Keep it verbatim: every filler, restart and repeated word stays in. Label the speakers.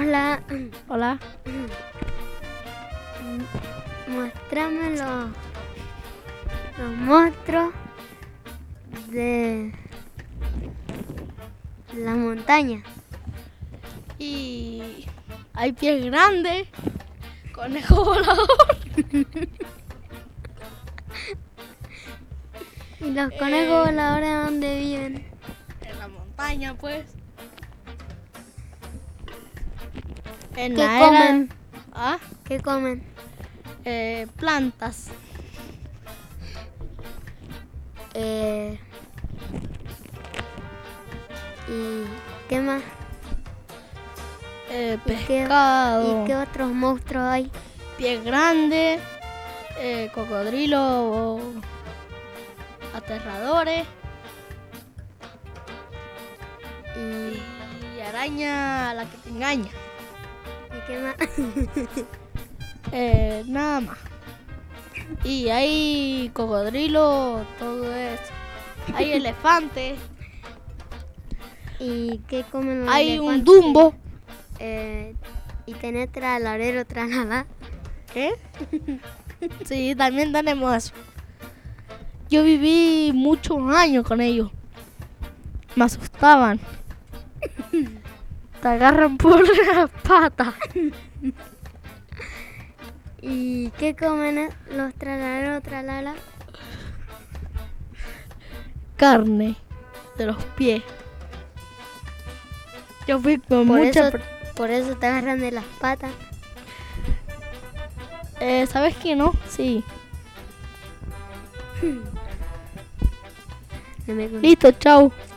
Speaker 1: Hola.
Speaker 2: Hola.
Speaker 1: Muéstrame los, los monstruos de la montaña.
Speaker 2: Y hay pies grandes, conejo volador.
Speaker 1: ¿Y los
Speaker 2: Eh.
Speaker 1: conejos voladores dónde viven?
Speaker 2: En la montaña, pues. En
Speaker 1: ¿Qué
Speaker 2: la era-
Speaker 1: comen?
Speaker 2: Ah,
Speaker 1: ¿Qué comen?
Speaker 2: eh, plantas.
Speaker 1: Eh, ¿Y qué más?
Speaker 2: Eh,
Speaker 1: ¿Y qué-
Speaker 2: pescado.
Speaker 1: ¿Y qué otros monstruos hay?
Speaker 2: Pies grandes. Eh, cocodrilos. Aterradores.
Speaker 1: ¿Y,
Speaker 2: Y araña, la que te engaña.
Speaker 1: y qué más?
Speaker 2: Eh, nada más. Y hay cocodrilos, todo eso. Hay elefantes.
Speaker 1: ¿Y qué comen los
Speaker 2: Hay un
Speaker 1: elefantes?
Speaker 2: dumbo.
Speaker 1: Eh, ¿Y tenés tralalero, tralala?
Speaker 2: ¿Qué? Sí, también tenemos eso. Yo viví muchos años con ellos. Me asustaban. Te agarran por las patas.
Speaker 1: ¿Y qué comen eh, los tralalero, tralala?
Speaker 2: Carne de los pies. Yo fui con
Speaker 1: Por
Speaker 2: mucha...
Speaker 1: eso, por eso te agarran de las patas.
Speaker 2: Eh, ¿Sabes qué no? Sí.
Speaker 1: No me
Speaker 2: Listo, chao.